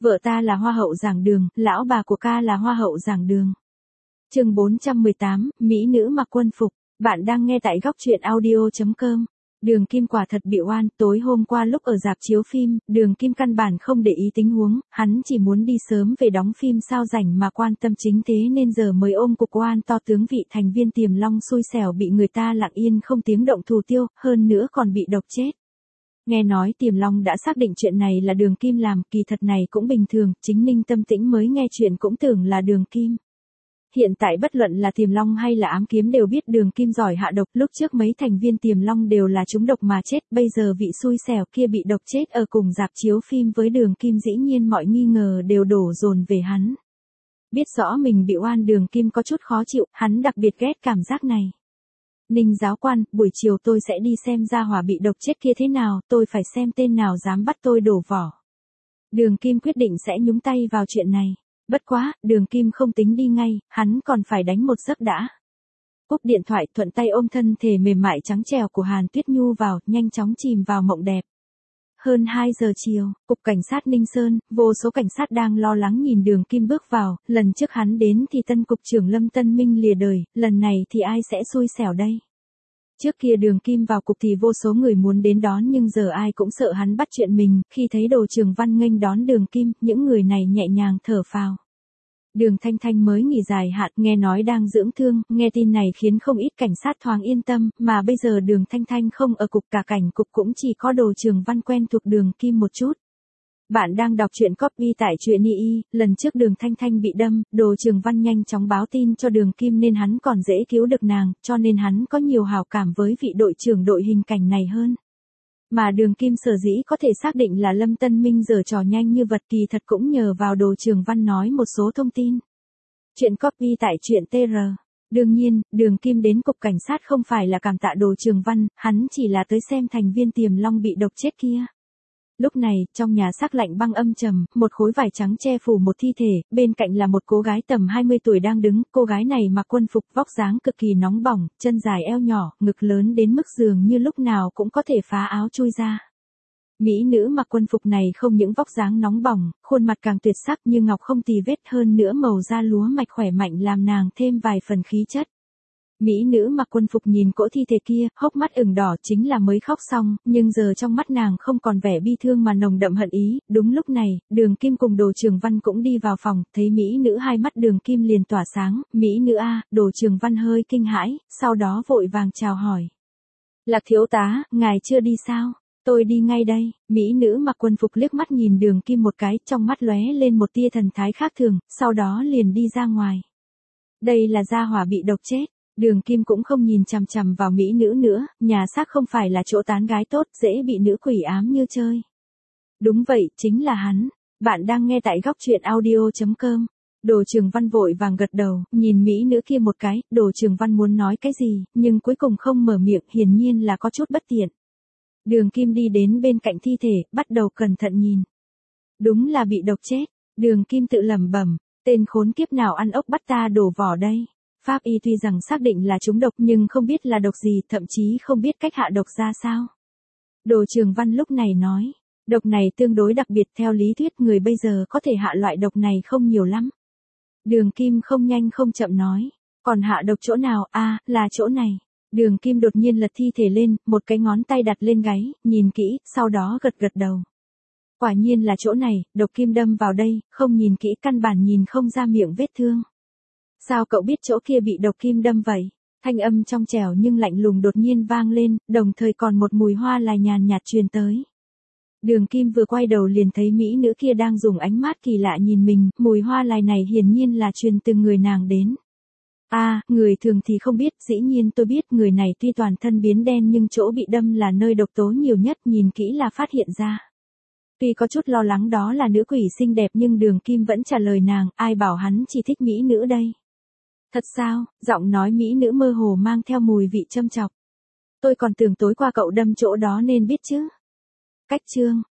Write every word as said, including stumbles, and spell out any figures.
Vợ ta là hoa hậu giảng đường, lão bà của ca là hoa hậu giảng đường. Chương bốn trăm mười tám, Mỹ nữ mặc quân phục. Bạn đang nghe tại góc truyện audio chấm com. Đường Kim quả thật bị oan, tối hôm qua lúc ở rạp chiếu phim, Đường Kim căn bản không để ý tình huống, hắn chỉ muốn đi sớm về đóng phim sao rảnh mà quan tâm chính thế nên giờ mới ôm cục oan to tướng vị thành viên Tiềm Long xui xẻo bị người ta lặng yên không tiếng động thủ tiêu, hơn nữa còn bị độc chết. Nghe nói Tiềm Long đã xác định chuyện này là Đường Kim làm, kỳ thật này cũng bình thường, chính Ninh Tâm Tĩnh mới nghe chuyện cũng tưởng là Đường Kim. Hiện tại bất luận là Tiềm Long hay là Ám Kiếm đều biết Đường Kim giỏi hạ độc, lúc trước mấy thành viên Tiềm Long đều là trúng độc mà chết, bây giờ vị xui xẻo kia bị độc chết ở cùng rạp chiếu phim với Đường Kim, dĩ nhiên mọi nghi ngờ đều đổ dồn về hắn. Biết rõ mình bị oan, Đường Kim có chút khó chịu, hắn đặc biệt ghét cảm giác này. Ninh giáo quan, buổi chiều tôi sẽ đi xem gia hỏa bị độc chết kia thế nào, tôi phải xem tên nào dám bắt tôi đổ vỏ. Đường Kim quyết định sẽ nhúng tay vào chuyện này. Bất quá, Đường Kim không tính đi ngay, hắn còn phải đánh một giấc đã. Cúp điện thoại, thuận tay ôm thân thể mềm mại trắng trẻo của Hàn Tuyết Nhu vào, nhanh chóng chìm vào mộng đẹp. Hơn hai giờ chiều, cục cảnh sát Ninh Sơn, vô số cảnh sát đang lo lắng nhìn Đường Kim bước vào, lần trước hắn đến thì tân cục trưởng Lâm Tân Minh lìa đời, lần này thì ai sẽ xui xẻo đây? Trước kia Đường Kim vào cục thì vô số người muốn đến đón nhưng giờ ai cũng sợ hắn bắt chuyện mình, khi thấy Đồ Trường Văn nghênh đón Đường Kim, những người này nhẹ nhàng thở phào. Đường Thanh Thanh mới nghỉ dài hạn, nghe nói đang dưỡng thương, nghe tin này khiến không ít cảnh sát thoáng yên tâm, mà bây giờ Đường Thanh Thanh không ở cục, cả cảnh cục cũng chỉ có Đồ Trường Văn quen thuộc Đường Kim một chút. Bạn đang đọc truyện copy tại truyện i i, lần trước Đường Thanh Thanh bị đâm, Đồ Trường Văn nhanh chóng báo tin cho Đường Kim nên hắn còn dễ cứu được nàng, cho nên hắn có nhiều hảo cảm với vị đội trưởng đội hình cảnh này hơn. Mà Đường Kim sở dĩ có thể xác định là Lâm Tân Minh giở trò nhanh như vật kỳ thật cũng nhờ vào Đồ Trường Văn nói một số thông tin. Chuyện copy tại truyện tê rờ. Đương nhiên, Đường Kim đến cục cảnh sát không phải là cảm tạ Đồ Trường Văn, hắn chỉ là tới xem thành viên Tiềm Long bị độc chết kia. Lúc này, trong nhà xác lạnh băng âm trầm, một khối vải trắng che phủ một thi thể, bên cạnh là một cô gái tầm hai mươi tuổi đang đứng, cô gái này mặc quân phục, vóc dáng cực kỳ nóng bỏng, chân dài eo nhỏ, ngực lớn đến mức dường như lúc nào cũng có thể phá áo chui ra. Mỹ nữ mặc quân phục này không những vóc dáng nóng bỏng, khuôn mặt càng tuyệt sắc như ngọc không tì vết, hơn nữa màu da lúa mạch khỏe mạnh làm nàng thêm vài phần khí chất. Mỹ nữ mặc quân phục nhìn cỗ thi thể kia, hốc mắt ửng đỏ, chính là mới khóc xong, nhưng giờ trong mắt nàng không còn vẻ bi thương mà nồng đậm hận ý. Đúng lúc này, Đường Kim cùng Đồ Trường Văn cũng đi vào phòng, thấy Mỹ nữ, hai mắt Đường Kim liền tỏa sáng. Mỹ nữ a, Đồ Trường Văn hơi kinh hãi, sau đó vội vàng chào hỏi. Lạc thiếu tá, ngài chưa đi sao? Tôi đi ngay đây. Mỹ nữ mặc quân phục liếc mắt nhìn Đường Kim một cái, trong mắt lóe lên một tia thần thái khác thường, sau đó liền đi ra ngoài. Đây là gia hỏa bị độc chết. Đường Kim cũng không nhìn chằm chằm vào mỹ nữ nữa, nhà xác không phải là chỗ tán gái tốt, dễ bị nữ quỷ ám như chơi. Đúng vậy, chính là hắn. Bạn đang nghe tại góc truyện audio chấm com. Đồ Trường Văn vội vàng gật đầu, nhìn mỹ nữ kia một cái, Đồ Trường Văn muốn nói cái gì, nhưng cuối cùng không mở miệng, hiển nhiên là có chút bất tiện. Đường Kim đi đến bên cạnh thi thể, bắt đầu cẩn thận nhìn. Đúng là bị độc chết. Đường Kim tự lẩm bẩm, tên khốn kiếp nào ăn ốc bắt ta đổ vỏ đây. Pháp y tuy rằng xác định là trúng độc nhưng không biết là độc gì, thậm chí không biết cách hạ độc ra sao. Đồ Trường Văn lúc này nói, độc này tương đối đặc biệt, theo lý thuyết người bây giờ có thể hạ loại độc này không nhiều lắm. Đường Kim không nhanh không chậm nói, còn hạ độc chỗ nào? A, à, là chỗ này. Đường Kim đột nhiên lật thi thể lên, một cái ngón tay đặt lên gáy, nhìn kỹ, sau đó gật gật đầu. Quả nhiên là chỗ này, độc kim đâm vào đây, không nhìn kỹ căn bản nhìn không ra miệng vết thương. Sao cậu biết chỗ kia bị độc kim đâm vậy? Thanh âm trong trẻo nhưng lạnh lùng đột nhiên vang lên, đồng thời còn một mùi hoa lại nhàn nhạt truyền tới. Đường Kim vừa quay đầu liền thấy mỹ nữ kia đang dùng ánh mắt kỳ lạ nhìn mình, mùi hoa lại này hiển nhiên là truyền từ người nàng đến. A, à, người thường thì không biết, dĩ nhiên tôi biết, người này tuy toàn thân biến đen nhưng chỗ bị đâm là nơi độc tố nhiều nhất, nhìn kỹ là phát hiện ra. Tuy có chút lo lắng đó là nữ quỷ xinh đẹp nhưng Đường Kim vẫn trả lời nàng, ai bảo hắn chỉ thích mỹ nữ đây. Thật sao? Giọng nói mỹ nữ mơ hồ mang theo mùi vị châm chọc. Tôi còn tưởng tối qua cậu đâm chỗ đó nên biết chứ. Cách chương,